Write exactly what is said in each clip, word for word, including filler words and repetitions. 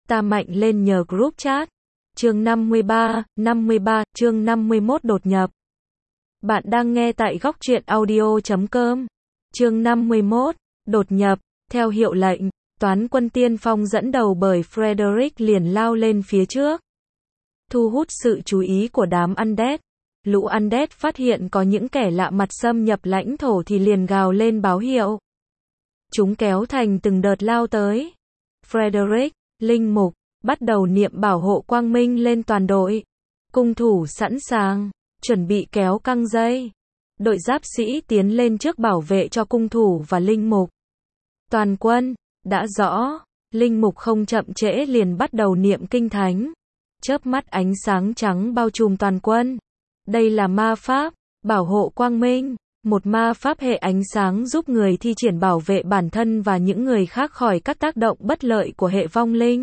ta mạnh lên nhờ group chat. Chương năm mươi ba, năm mươi ba, chương năm mươi mốt đột nhập. Bạn đang nghe tại góc truyện audio chấm com. Chương năm mươi mốt, đột nhập. Theo hiệu lệnh, toán quân tiên phong dẫn đầu bởi Frederick liền lao lên phía trước. Thu hút sự chú ý của đám Undead. Lũ Undead phát hiện có những kẻ lạ mặt xâm nhập lãnh thổ thì liền gào lên báo hiệu. Chúng kéo thành từng đợt lao tới. Frederick, linh mục, bắt đầu niệm bảo hộ quang minh lên toàn đội. Cung thủ sẵn sàng, chuẩn bị kéo căng dây. Đội giáp sĩ tiến lên trước bảo vệ cho cung thủ và linh mục. Toàn quân, đã rõ, linh mục không chậm trễ liền bắt đầu niệm kinh thánh. Chớp mắt ánh sáng trắng bao trùm toàn quân. Đây là ma pháp, bảo hộ quang minh. Một ma pháp hệ ánh sáng giúp người thi triển bảo vệ bản thân và những người khác khỏi các tác động bất lợi của hệ vong linh.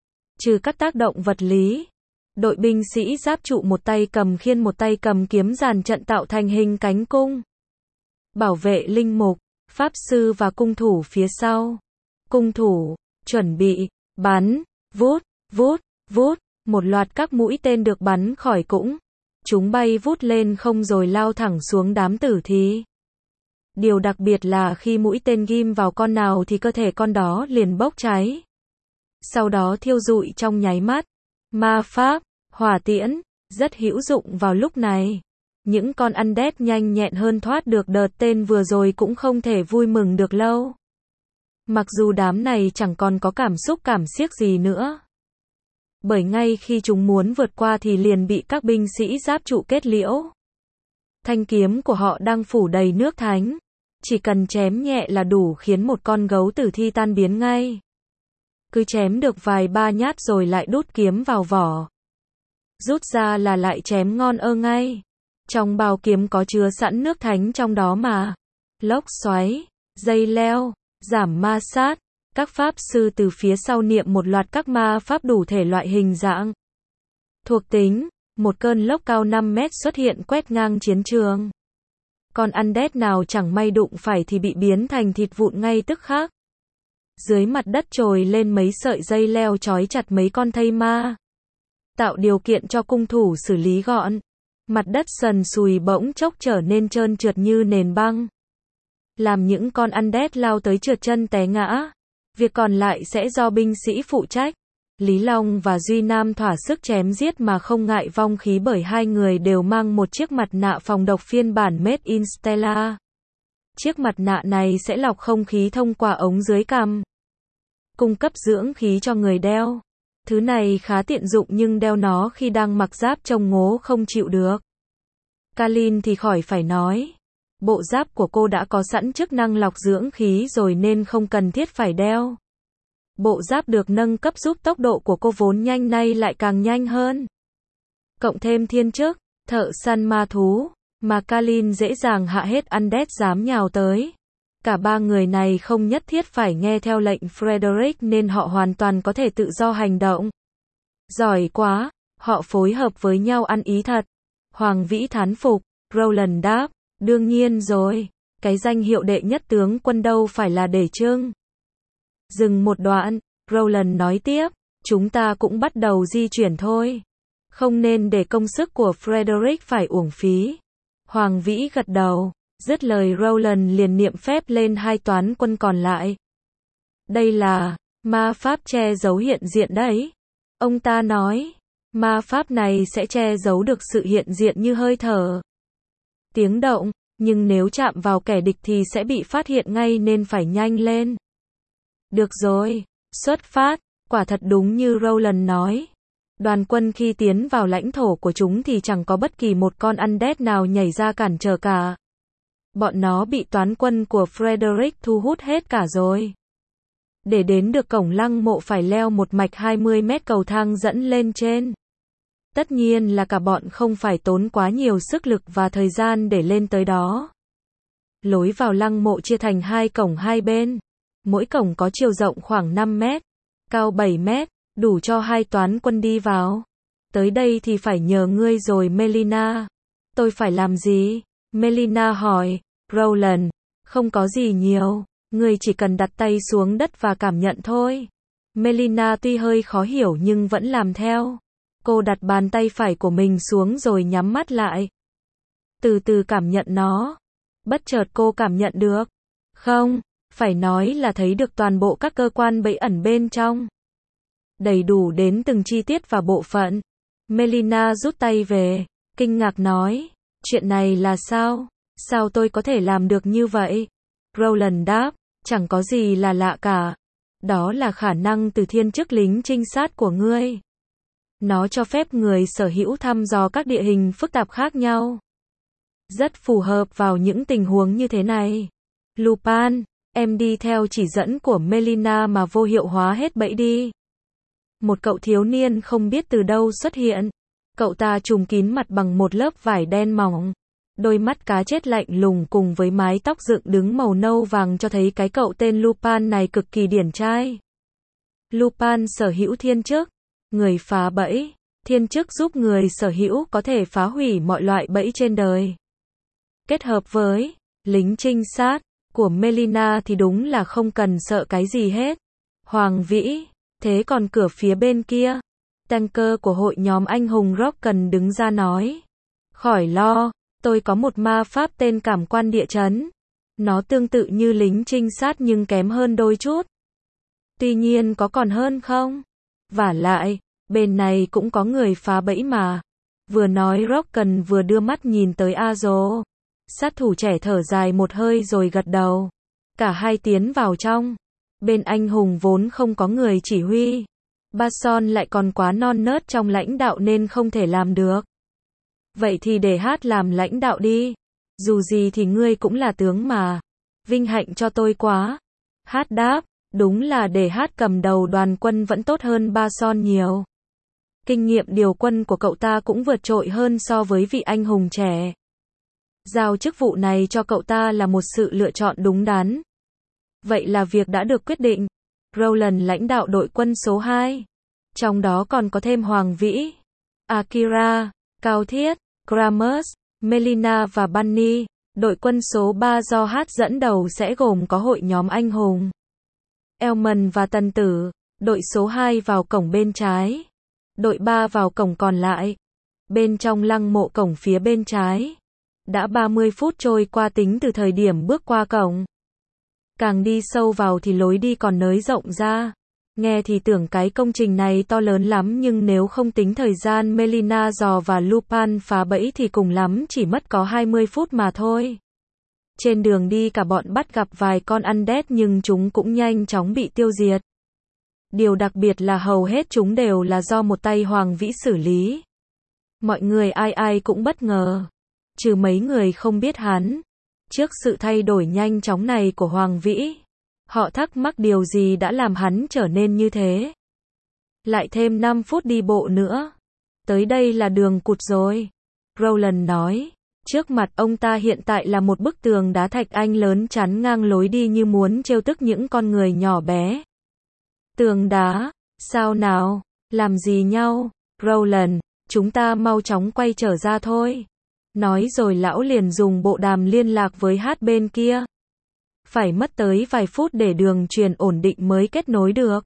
Trừ các tác động vật lý. Đội binh sĩ giáp trụ một tay cầm khiên một tay cầm kiếm dàn trận tạo thành hình cánh cung. Bảo vệ linh mục, pháp sư và cung thủ phía sau. Cung thủ, chuẩn bị, bắn, vút, vút, vút, một loạt các mũi tên được bắn khỏi cũng. Chúng bay vút lên không rồi lao thẳng xuống đám tử thi. Điều đặc biệt là khi mũi tên ghim vào con nào thì cơ thể con đó liền bốc cháy. Sau đó thiêu rụi trong nháy mắt. Ma pháp, hỏa tiễn, rất hữu dụng vào lúc này. Những con Undead nhanh nhẹn hơn thoát được đợt tên vừa rồi cũng không thể vui mừng được lâu. Mặc dù đám này chẳng còn có cảm xúc cảm xiếc gì nữa. Bởi ngay khi chúng muốn vượt qua thì liền bị các binh sĩ giáp trụ kết liễu. Thanh kiếm của họ đang phủ đầy nước thánh. Chỉ cần chém nhẹ là đủ khiến một con gấu tử thi tan biến ngay. Cứ chém được vài ba nhát rồi lại đút kiếm vào vỏ. Rút ra là lại chém ngon ơ ngay. Trong bao kiếm có chứa sẵn nước thánh trong đó mà. Lốc xoáy, dây leo, giảm ma sát. Các pháp sư từ phía sau niệm một loạt các ma pháp đủ thể loại hình dạng. Thuộc tính, một cơn lốc cao năm mét xuất hiện quét ngang chiến trường. Con Undead nào chẳng may đụng phải thì bị biến thành thịt vụn ngay tức khắc. Dưới mặt đất trồi lên mấy sợi dây leo trói chặt mấy con thây ma. Tạo điều kiện cho cung thủ xử lý gọn. Mặt đất sần sùi bỗng chốc trở nên trơn trượt như nền băng. Làm những con Undead lao tới trượt chân té ngã. Việc còn lại sẽ do binh sĩ phụ trách. Lý Long và Duy Nam thỏa sức chém giết mà không ngại vong khí bởi hai người đều mang một chiếc mặt nạ phòng độc phiên bản Made in Stella. Chiếc mặt nạ này sẽ lọc không khí thông qua ống dưới cằm. Cung cấp dưỡng khí cho người đeo. Thứ này khá tiện dụng nhưng đeo nó khi đang mặc giáp trông ngố không chịu được. Kalin thì khỏi phải nói. Bộ giáp của cô đã có sẵn chức năng lọc dưỡng khí rồi nên không cần thiết phải đeo. Bộ giáp được nâng cấp giúp tốc độ của cô vốn nhanh nay lại càng nhanh hơn. Cộng thêm thiên chức, thợ săn ma thú, mà Kalin dễ dàng hạ hết Undead dám nhào tới. Cả ba người này không nhất thiết phải nghe theo lệnh Frederick nên họ hoàn toàn có thể tự do hành động. Giỏi quá, họ phối hợp với nhau ăn ý thật. Hoàng Vĩ thán phục, Roland đáp. Đương nhiên rồi, cái danh hiệu đệ nhất tướng quân đâu phải là để trưng. Dừng một đoạn, Roland nói tiếp, chúng ta cũng bắt đầu di chuyển thôi. Không nên để công sức của Frederick phải uổng phí. Hoàng Vĩ gật đầu, dứt lời Roland liền niệm phép lên hai toán quân còn lại. Đây là ma pháp che giấu hiện diện đấy. Ông ta nói, ma pháp này sẽ che giấu được sự hiện diện như hơi thở. Tiếng động, nhưng nếu chạm vào kẻ địch thì sẽ bị phát hiện ngay nên phải nhanh lên. Được rồi, xuất phát, quả thật đúng như Roland nói. Đoàn quân khi tiến vào lãnh thổ của chúng thì chẳng có bất kỳ một con Undead nào nhảy ra cản trở cả. Bọn nó bị toán quân của Frederick thu hút hết cả rồi. Để đến được cổng lăng mộ phải leo một mạch hai mươi mét cầu thang dẫn lên trên. Tất nhiên là cả bọn không phải tốn quá nhiều sức lực và thời gian để lên tới đó. Lối vào lăng mộ chia thành hai cổng hai bên. Mỗi cổng có chiều rộng khoảng năm mét, cao bảy mét, đủ cho hai toán quân đi vào. Tới đây thì phải nhờ ngươi rồi Melina. Tôi phải làm gì? Melina hỏi. Roland, không có gì nhiều, ngươi chỉ cần đặt tay xuống đất và cảm nhận thôi. Melina tuy hơi khó hiểu nhưng vẫn làm theo. Cô đặt bàn tay phải của mình xuống rồi nhắm mắt lại. Từ từ cảm nhận nó. Bất chợt cô cảm nhận được. Không, phải nói là thấy được toàn bộ các cơ quan bẫy ẩn bên trong. Đầy đủ đến từng chi tiết và bộ phận. Melina rút tay về, kinh ngạc nói. Chuyện này là sao? Sao tôi có thể làm được như vậy? Roland đáp, chẳng có gì là lạ cả. Đó là khả năng từ thiên chức lính trinh sát của ngươi. Nó cho phép người sở hữu thăm dò các địa hình phức tạp khác nhau. Rất phù hợp vào những tình huống như thế này. Lupin, em đi theo chỉ dẫn của Melina mà vô hiệu hóa hết bẫy đi. Một cậu thiếu niên không biết từ đâu xuất hiện. Cậu ta trùm kín mặt bằng một lớp vải đen mỏng. Đôi mắt cá chết lạnh lùng cùng với mái tóc dựng đứng màu nâu vàng cho thấy cái cậu tên Lupin này cực kỳ điển trai. Lupin sở hữu thiên chức, người phá bẫy. Thiên chức giúp người sở hữu có thể phá hủy mọi loại bẫy trên đời. Kết hợp với lính trinh sát của Melina thì đúng là không cần sợ cái gì hết. Hoàng vĩ, thế còn cửa phía bên kia? Tanker của hội nhóm anh hùng Rock cần đứng ra nói. Khỏi lo, tôi có một ma pháp tên cảm quan địa chấn. Nó tương tự như lính trinh sát nhưng kém hơn đôi chút. Tuy nhiên có còn hơn không? Vả lại, bên này cũng có người phá bẫy mà. Vừa nói Rock cần vừa đưa mắt nhìn tới Azo. Sát thủ trẻ thở dài một hơi rồi gật đầu. Cả hai tiến vào trong. Bên anh hùng vốn không có người chỉ huy. Basson lại còn quá non nớt trong lãnh đạo nên không thể làm được. Vậy thì để Hát làm lãnh đạo đi. Dù gì thì ngươi cũng là tướng mà. Vinh hạnh cho tôi quá. Hát đáp, đúng là để Hát cầm đầu đoàn quân vẫn tốt hơn Basson nhiều. Kinh nghiệm điều quân của cậu ta cũng vượt trội hơn so với vị anh hùng trẻ. Giao chức vụ này cho cậu ta là một sự lựa chọn đúng đắn. Vậy là việc đã được quyết định. Roland lãnh đạo đội quân số hai. Trong đó còn có thêm Hoàng Vĩ, Akira, Cao Thiết, Kramus, Melina và Bunny. Đội quân số ba do Hát dẫn đầu sẽ gồm có hội nhóm anh hùng, Elman và Tần Tử. Đội số hai vào cổng bên trái. Đội ba vào cổng còn lại. Bên trong lăng mộ cổng phía bên trái. Đã ba mươi phút trôi qua tính từ thời điểm bước qua cổng. Càng đi sâu vào thì lối đi còn nới rộng ra. Nghe thì tưởng cái công trình này to lớn lắm nhưng nếu không tính thời gian Melina dò và Lupin phá bẫy thì cùng lắm chỉ mất có hai mươi phút mà thôi. Trên đường đi cả bọn bắt gặp vài con undead nhưng chúng cũng nhanh chóng bị tiêu diệt. Điều đặc biệt là hầu hết chúng đều là do một tay Hoàng Vĩ xử lý. Mọi người ai ai cũng bất ngờ. Trừ mấy người không biết hắn. Trước sự thay đổi nhanh chóng này của Hoàng Vĩ, họ thắc mắc điều gì đã làm hắn trở nên như thế. Lại thêm năm phút đi bộ nữa. Tới đây là đường cụt rồi. Roland nói. Trước mặt ông ta hiện tại là một bức tường đá thạch anh lớn chắn ngang lối đi như muốn trêu tức những con người nhỏ bé. Tường đá? Sao nào? Làm gì nhau? Roland, chúng ta mau chóng quay trở ra thôi. Nói rồi lão liền dùng bộ đàm liên lạc với Hát bên kia. Phải mất tới vài phút để đường truyền ổn định mới kết nối được.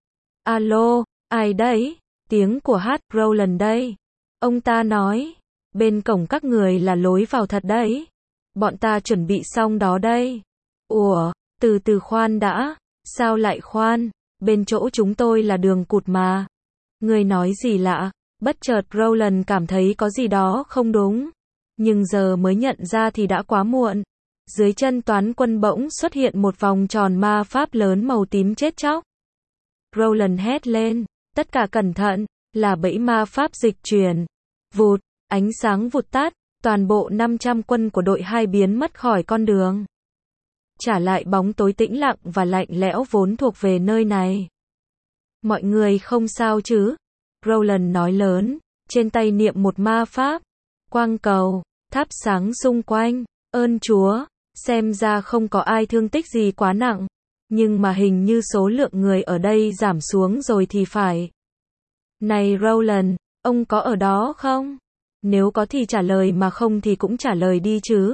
Alo, ai đấy? Tiếng của Hát. Roland đây. Ông ta nói. Bên cổng các người là lối vào thật đấy. Bọn ta chuẩn bị xong đó đây. Ủa, từ từ khoan đã. Sao lại khoan? Bên chỗ chúng tôi là đường cụt mà. Người nói gì lạ? Bất chợt Roland cảm thấy có gì đó không đúng. Nhưng giờ mới nhận ra thì đã quá muộn. Dưới chân toán quân bỗng xuất hiện một vòng tròn ma pháp lớn màu tím chết chóc. Roland hét lên, tất cả cẩn thận, là bẫy ma pháp dịch chuyển. Vụt, ánh sáng vụt tắt, toàn bộ năm trăm quân của đội hai biến mất khỏi con đường. Trả lại bóng tối tĩnh lặng và lạnh lẽo vốn thuộc về nơi này. Mọi người không sao chứ? Roland nói lớn, trên tay niệm một ma pháp. Quang cầu, thắp sáng xung quanh, ơn Chúa, xem ra không có ai thương tích gì quá nặng, nhưng mà hình như số lượng người ở đây giảm xuống rồi thì phải. Này Roland, ông có ở đó không? Nếu có thì trả lời mà không thì cũng trả lời đi chứ.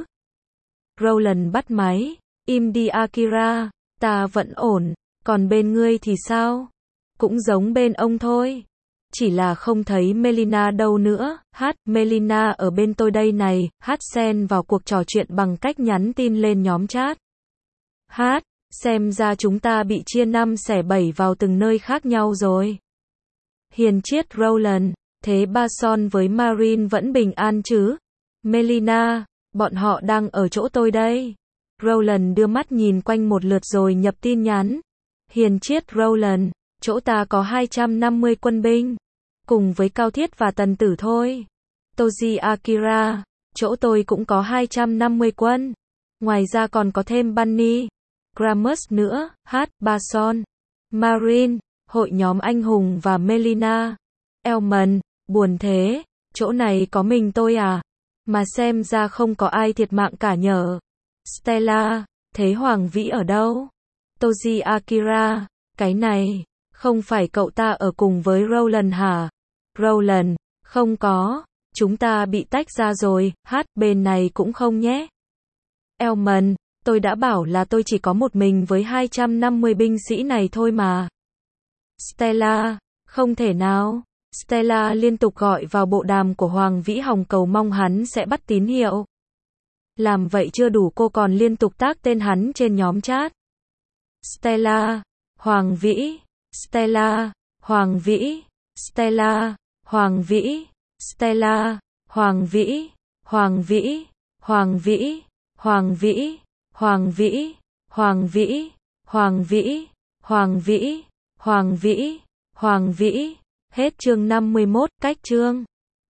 Roland bắt máy, im đi Akira, ta vẫn ổn, còn bên ngươi thì sao? Cũng giống bên ông thôi. Chỉ là không thấy Melina đâu nữa. Hát, Melina ở bên tôi đây này. Hát xen vào cuộc trò chuyện bằng cách nhắn tin lên nhóm chat. Hát, xem ra chúng ta bị chia năm xẻ bảy vào từng nơi khác nhau rồi. Hiền triết Roland, thế ba Son với Marine vẫn bình an chứ? Melina, bọn họ đang ở chỗ tôi đây. Roland đưa mắt nhìn quanh một lượt rồi nhập tin nhắn. Hiền triết Roland, chỗ ta có hai trăm năm mươi quân binh. Cùng với Cao Thiết và Tần Tử thôi. Toji Akira, chỗ tôi cũng có hai trăm năm mươi quân. Ngoài ra còn có thêm Bunny, Gramus nữa. Hát, ba Son, Marine, hội nhóm anh hùng và Melina. Elman, buồn thế, chỗ này có mình tôi à? Mà xem ra không có ai thiệt mạng cả nhở. Stella, thế Hoàng Vĩ ở đâu? Toji Akira, cái này, không phải cậu ta ở cùng với Roland hả? Roland, không có, chúng ta bị tách ra rồi. Hát, bên này cũng không nhé. Elman, tôi đã bảo là tôi chỉ có một mình với hai trăm năm mươi binh sĩ này thôi mà. Stella, không thể nào. Stella liên tục gọi vào bộ đàm của Hoàng Vĩ Hồng cầu mong hắn sẽ bắt tín hiệu. Làm vậy chưa đủ, cô còn liên tục tag tên hắn trên nhóm chat. Stella, Hoàng Vĩ, Stella, Hoàng Vĩ, Stella, Hoàng Vĩ, Stella, Hoàng Vĩ, Hoàng Vĩ, Hoàng Vĩ, Hoàng Vĩ, Hoàng Vĩ, Hoàng Vĩ, Hoàng Vĩ, Hoàng Vĩ, Hoàng Vĩ, Hoàng Vĩ. Hết chương năm mươi mốt, cách chương